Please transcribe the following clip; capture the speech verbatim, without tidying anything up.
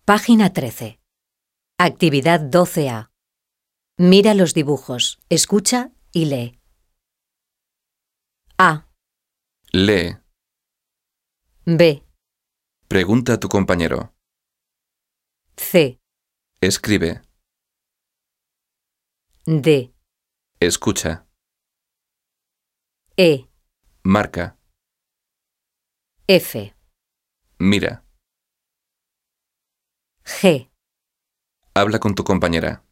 Página trece. Actividad doce A. Mira los dibujos, escucha y lee. A. Lee. B. Pregunta a tu compañero. C. Escribe. D. Escucha. E. Marca. F. Mira. G. Habla con tu compañera.